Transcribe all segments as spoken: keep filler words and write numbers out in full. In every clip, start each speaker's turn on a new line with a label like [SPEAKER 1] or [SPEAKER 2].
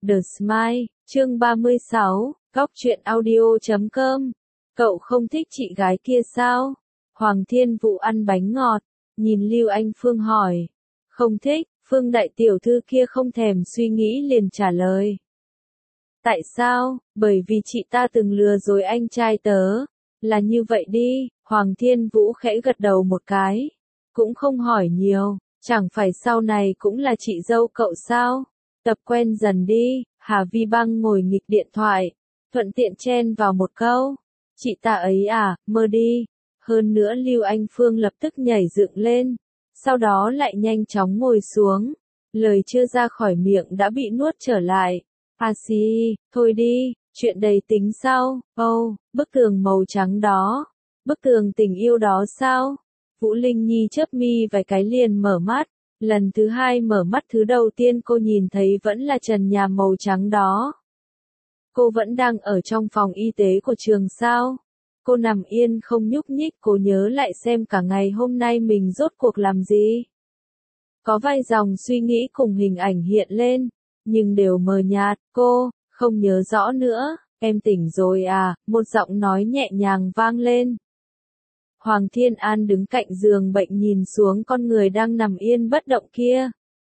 [SPEAKER 1] The Smile, chương ba mươi sáu, góc truyện audio chấm com. Cậu không thích chị gái kia sao? Hoàng Thiên Vũ ăn bánh ngọt, nhìn Lưu Anh Phương hỏi. Không thích, Phương đại tiểu thư kia không thèm suy nghĩ liền trả lời. Tại sao? Bởi vì chị ta từng lừa dối anh trai tớ. Là như vậy đi, Hoàng Thiên Vũ khẽ gật đầu một cái. Cũng không hỏi nhiều, chẳng phải sau này cũng là chị dâu cậu sao? Tập quen dần đi, Hà Vi Băng ngồi nghịch điện thoại, thuận tiện chen vào một câu. Chị ta ấy à, mơ đi. Hơn nữa Lưu Anh Phương lập tức nhảy dựng lên, sau đó lại nhanh chóng ngồi xuống. Lời chưa ra khỏi miệng đã bị nuốt trở lại. À xì, thôi đi, chuyện đầy tính sau. Âu, oh, bức tường màu trắng đó. Bức tường tình yêu đó sao? Vũ Linh Nhi chớp mi vài cái liền mở mắt. Lần thứ hai mở mắt thứ đầu tiên cô nhìn thấy vẫn là trần nhà màu trắng đó. Cô vẫn đang ở trong phòng y tế của trường sao? Cô nằm yên không nhúc nhích, cô nhớ lại xem cả ngày hôm nay mình rốt cuộc làm gì. Có vài dòng suy nghĩ cùng hình ảnh hiện lên, nhưng đều mờ nhạt, cô không nhớ rõ nữa. Em tỉnh rồi à? Một giọng nói nhẹ nhàng vang lên. Hoàng Thiên An đứng cạnh giường bệnh nhìn xuống con người đang nằm yên bất động kia.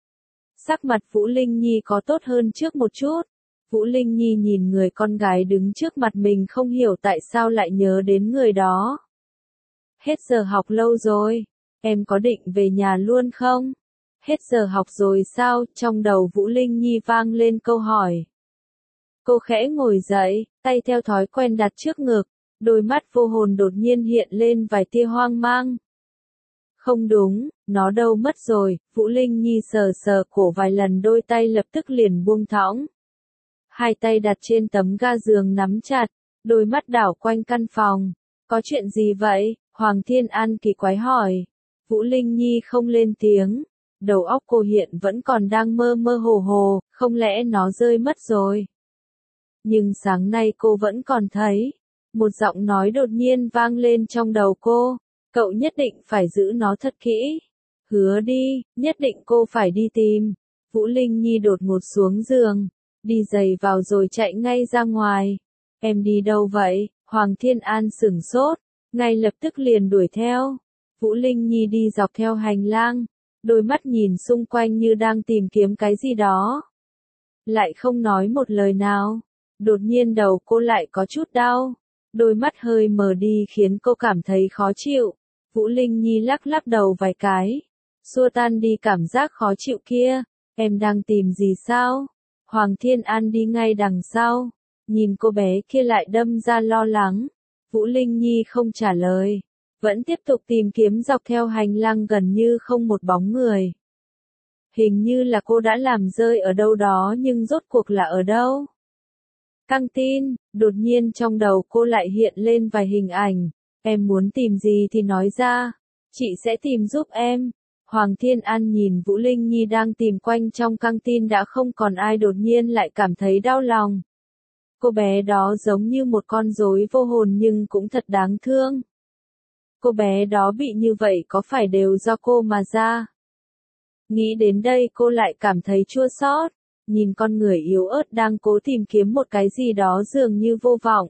[SPEAKER 1] Sắc mặt Vũ Linh Nhi có tốt hơn trước một chút. Vũ Linh Nhi nhìn người con gái đứng trước mặt mình không hiểu tại sao lại nhớ đến người đó. Hết giờ học lâu rồi, em có định về nhà luôn không? Hết giờ học rồi sao? Trong đầu Vũ Linh Nhi vang lên câu hỏi. Cô khẽ ngồi dậy, tay theo thói quen đặt trước ngực, đôi mắt vô hồn đột nhiên hiện lên vài tia hoang mang. Không đúng, nó đâu mất rồi? Vũ Linh Nhi sờ sờ cổ vài lần, đôi tay lập tức liền buông thõng. Hai tay đặt trên tấm ga giường nắm chặt, đôi mắt đảo quanh căn phòng. Có chuyện gì vậy? Hoàng Thiên An kỳ quái hỏi. Vũ Linh Nhi không lên tiếng. Đầu óc cô hiện vẫn còn đang mơ mơ hồ hồ, không lẽ nó rơi mất rồi? Nhưng sáng nay cô vẫn còn thấy. Một giọng nói đột nhiên vang lên trong đầu cô. Cậu nhất định phải giữ nó thật kỹ. Hứa đi, nhất định cô phải đi tìm. Vũ Linh Nhi đột ngột xuống giường. Đi giày vào rồi chạy ngay ra ngoài. Em đi đâu vậy? Hoàng Thiên An sửng sốt, ngay lập tức liền đuổi theo. Vũ Linh Nhi đi dọc theo hành lang, đôi mắt nhìn xung quanh như đang tìm kiếm cái gì đó. Lại không nói một lời nào. Đột nhiên đầu cô lại có chút đau. Đôi mắt hơi mờ đi khiến cô cảm thấy khó chịu. Vũ Linh Nhi lắc lắc đầu vài cái, xua tan đi cảm giác khó chịu kia. Em đang tìm gì sao? Hoàng Thiên An đi ngay đằng sau, nhìn cô bé kia lại đâm ra lo lắng. Vũ Linh Nhi không trả lời, vẫn tiếp tục tìm kiếm dọc theo hành lang gần như không một bóng người. Hình như là cô đã làm rơi ở đâu đó, nhưng rốt cuộc là ở đâu? Căng tin, đột nhiên trong đầu cô lại hiện lên vài hình ảnh. Em muốn tìm gì thì nói ra, chị sẽ tìm giúp em. Hoàng Thiên An nhìn Vũ Linh Nhi đang tìm quanh trong căng tin đã không còn ai, đột nhiên lại cảm thấy đau lòng. Cô bé đó giống như một con rối vô hồn nhưng cũng thật đáng thương. Cô bé đó bị như vậy có phải đều do cô mà ra? Nghĩ đến đây cô lại cảm thấy chua xót, nhìn con người yếu ớt đang cố tìm kiếm một cái gì đó dường như vô vọng.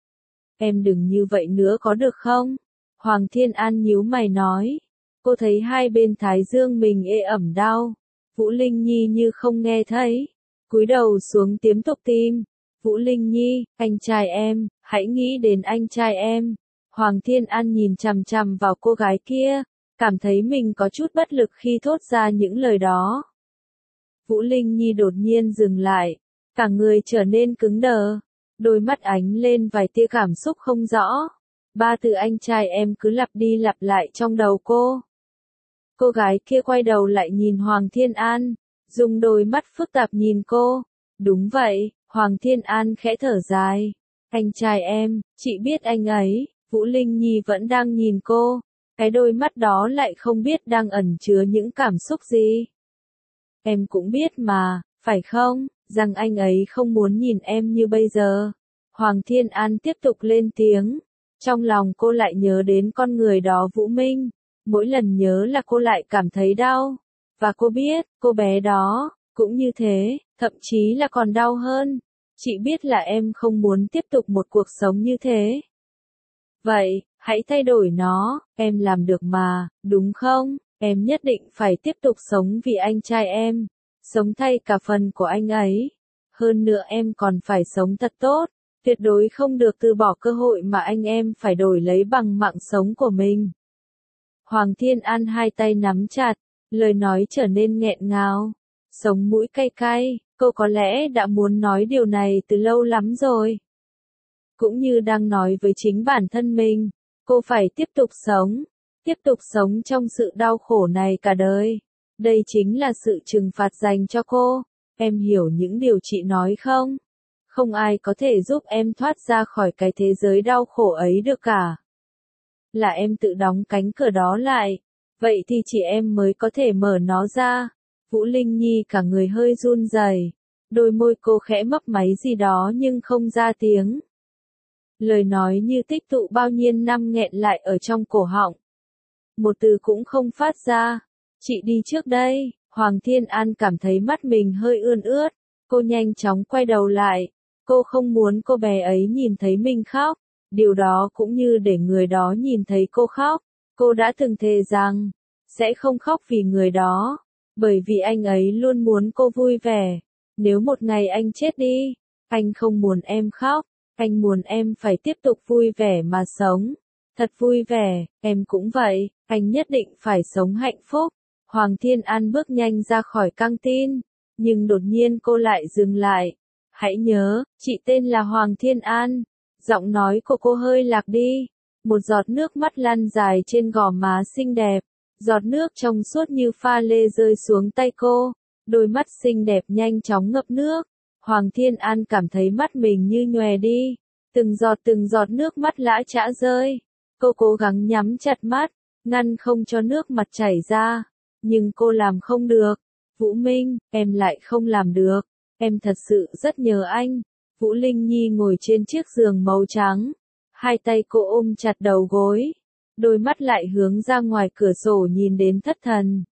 [SPEAKER 1] Em đừng như vậy nữa có được không? Hoàng Thiên An nhíu mày nói. Cô thấy hai bên thái dương mình ê ẩm đau. Vũ Linh Nhi như không nghe thấy, cúi đầu xuống tiếp tục tìm. Vũ Linh Nhi, anh trai em, hãy nghĩ đến anh trai em. Hoàng Thiên An nhìn chằm chằm vào cô gái kia, cảm thấy mình có chút bất lực khi thốt ra những lời đó. Vũ Linh Nhi đột nhiên dừng lại, cả người trở nên cứng đờ, đôi mắt ánh lên vài tia cảm xúc không rõ. Ba từ anh trai em cứ lặp đi lặp lại trong đầu cô. Cô gái kia quay đầu lại nhìn Hoàng Thiên An, dùng đôi mắt phức tạp nhìn cô. Đúng vậy, Hoàng Thiên An khẽ thở dài. Anh trai em, chị biết anh ấy. Vũ Linh Nhi vẫn đang nhìn cô, cái đôi mắt đó lại không biết đang ẩn chứa những cảm xúc gì. Em cũng biết mà, phải không, rằng anh ấy không muốn nhìn em như bây giờ. Hoàng Thiên An tiếp tục lên tiếng. Trong lòng cô lại nhớ đến con người đó Vũ Minh. Mỗi lần nhớ là cô lại cảm thấy đau. Và cô biết, cô bé đó, cũng như thế, thậm chí là còn đau hơn. Chị biết là em không muốn tiếp tục một cuộc sống như thế. Vậy, hãy thay đổi nó, em làm được mà, đúng không? Em nhất định phải tiếp tục sống vì anh trai em, sống thay cả phần của anh ấy. Hơn nữa em còn phải sống thật tốt, tuyệt đối không được từ bỏ cơ hội mà anh em phải đổi lấy bằng mạng sống của mình. Hoàng Thiên An hai tay nắm chặt, lời nói trở nên nghẹn ngào, sống mũi cay cay, cô có lẽ đã muốn nói điều này từ lâu lắm rồi. Cũng như đang nói với chính bản thân mình, cô phải tiếp tục sống, tiếp tục sống trong sự đau khổ này cả đời. Đây chính là sự trừng phạt dành cho cô. Em hiểu những điều chị nói không? Không ai có thể giúp em thoát ra khỏi cái thế giới đau khổ ấy được cả. Là em tự đóng cánh cửa đó lại, vậy thì chỉ em mới có thể mở nó ra. Vũ Linh Nhi cả người hơi run rẩy, đôi môi cô khẽ mấp máy gì đó nhưng không ra tiếng. Lời nói như tích tụ bao nhiêu năm nghẹn lại ở trong cổ họng. Một từ cũng không phát ra. Chị đi trước đây. Hoàng Thiên An cảm thấy mắt mình hơi ươn ướt. Cô nhanh chóng quay đầu lại. Cô không muốn cô bé ấy nhìn thấy mình khóc. Điều đó cũng như để người đó nhìn thấy cô khóc. Cô đã từng thề rằng, sẽ không khóc vì người đó. Bởi vì anh ấy luôn muốn cô vui vẻ. Nếu một ngày anh chết đi, anh không muốn em khóc. Anh muốn em phải tiếp tục vui vẻ mà sống. Thật vui vẻ, em cũng vậy, anh nhất định phải sống hạnh phúc. Hoàng Thiên An bước nhanh ra khỏi căng tin, nhưng đột nhiên cô lại dừng lại. Hãy nhớ, chị tên là Hoàng Thiên An. Giọng nói của cô hơi lạc đi. Một giọt nước mắt lăn dài trên gò má xinh đẹp. Giọt nước trong suốt như pha lê rơi xuống tay cô. Đôi mắt xinh đẹp nhanh chóng ngập nước. Hoàng Thiên An cảm thấy mắt mình như nhòe đi. Từng giọt từng giọt nước mắt lã chã rơi. Cô cố gắng nhắm chặt mắt, ngăn không cho nước mặt chảy ra. Nhưng cô làm không được. Vũ Minh, em lại không làm được. Em thật sự rất nhớ anh. Vũ Linh Nhi ngồi trên chiếc giường màu trắng. Hai tay cô ôm chặt đầu gối. Đôi mắt lại hướng ra ngoài cửa sổ nhìn đến thất thần.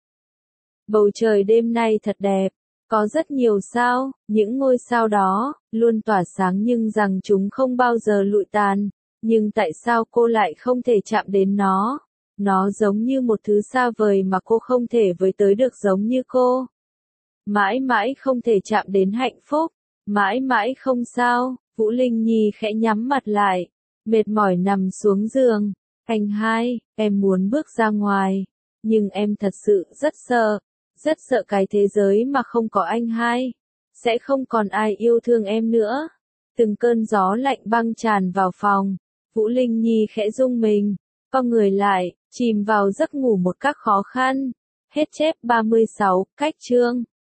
[SPEAKER 1] Bầu trời đêm nay thật đẹp. Có rất nhiều sao, những ngôi sao đó, luôn tỏa sáng nhưng rằng chúng không bao giờ lụi tàn. Nhưng tại sao cô lại không thể chạm đến nó? Nó giống như một thứ xa vời mà cô không thể với tới được giống như cô. Mãi mãi không thể chạm đến hạnh phúc. Mãi mãi không sao. Vũ Linh Nhi khẽ nhắm mặt lại. Mệt mỏi nằm xuống giường. Anh hai, em muốn bước ra ngoài. Nhưng em thật sự rất sợ. Rất sợ cái thế giới mà không có anh hai. Sẽ không còn ai yêu thương em nữa. Từng cơn gió lạnh băng tràn vào phòng. Vũ Linh Nhi khẽ rung mình. Con người lại, chìm vào giấc ngủ một cách khó khăn. Hết chép ba mươi sáu, cách chương.